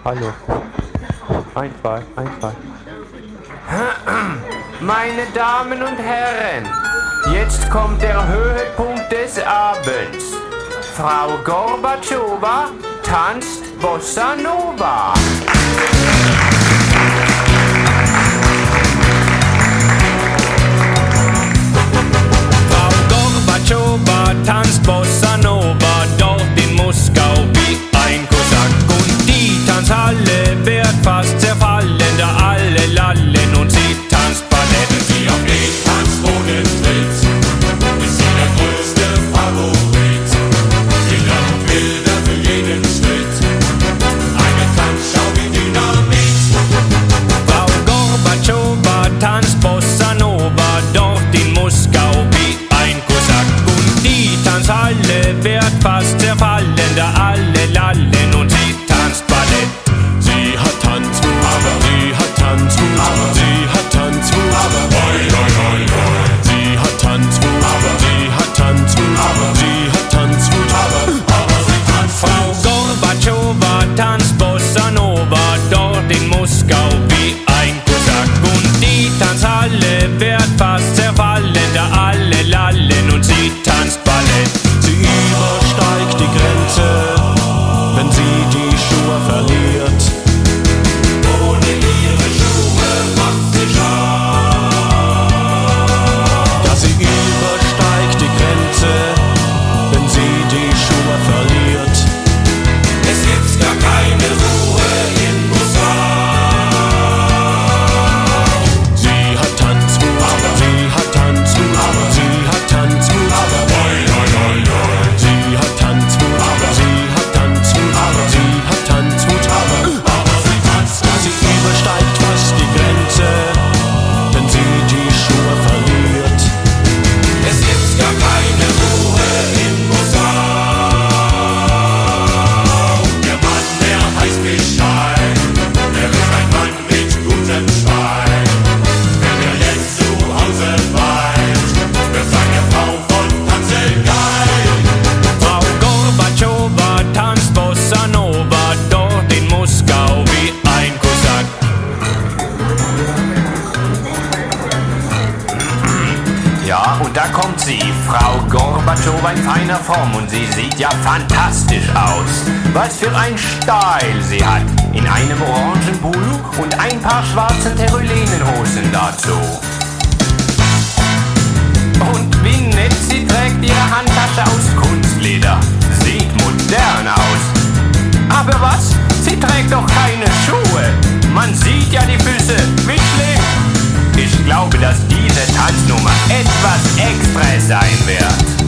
Hallo. Ein, zwei. Meine Damen und Herren, jetzt kommt der Höhepunkt des Abends. Frau Gorbatschowa tanzt Bossa Nova. Frau Gorbatschowa tanzt Bossa Nova, dort in Moskau wie ein Kosak. Und die Tanzhalle wird fast zerfallen, da alle lallen und sie tanzt Ballett. Wenn sie auf den Tanzboden tritt, ist sie der größte Favorit. Wilder und wilder für jeden Schritt, eine Tanzschau wie Dynamit. Frau Gorbatschowa tanzt Bossa Nova, dort in Moskau wie ein Kosak. Und die Tanzhalle wird fast zerfallen, da alle lallen und sie tanzt Ballett. Sie hat Tanzwut, aber sie hat Tanzwut, aber sie hat Tanzwut, aber hoi, hoi, hoi, hoi. Sie hat Tanzwut, aber sie hat Tanzwut, aber sie hat Tanzwut, aber sie tanzt. Frau Gorbatschowa tanzt Bossa Nova, dort in Moskau wie ein Kosak. Und die Tanzhalle wird fast zerfallen, da alle lallen und sie tanzt Ballett. Sie übersteigt die Grenze, wenn sie die Schuhe verliert. Ohne ihre Schuhe macht sie scharf. Ja, sie übersteigt die Grenze, wenn sie die Schuhe verliert. Es gibt gar keine Ruhe in Moskau. Sie hat Tanzwut, aber sie hat Tanzwut, aber sie hat Tanzwut, aber hoi, hoi, hoi, hoi. Sie hat Tanzwut, aber sie hat Tanzwut, aber sie hat Tanzwut, aber sie tanzt. Ja, sie übersteigt fast die Grenze, wenn sie die Schuhe verliert. Es gibt gar keine Ruhe in Moskau. Der Mann, der heißt Bescheid, der ist ein Mann mit gutem Schwein. Wenn er jetzt zu Hause weint, wird seine Frau von Tanzen geil. Frau Gorbatschowa tanzt Bossa Nova, dort in Moskau wie ein Kosak. Ja, und da kommt sie, Frau Gorbatschowa in feiner Form, und sie sieht ja fantastisch aus. Was für ein Style sie hat, in einem orangen Pullu und ein paar schwarzen Terulinenhosen dazu. Und wie nett, sie trägt ihre Handtasche aus Kunstleder. Sieht modern aus. Aber was? Sie trägt doch keine Schuhe. Man sieht ja die Füße. Wie schlimm. Ich glaube, dass diese Tanznummer etwas extra sein wird.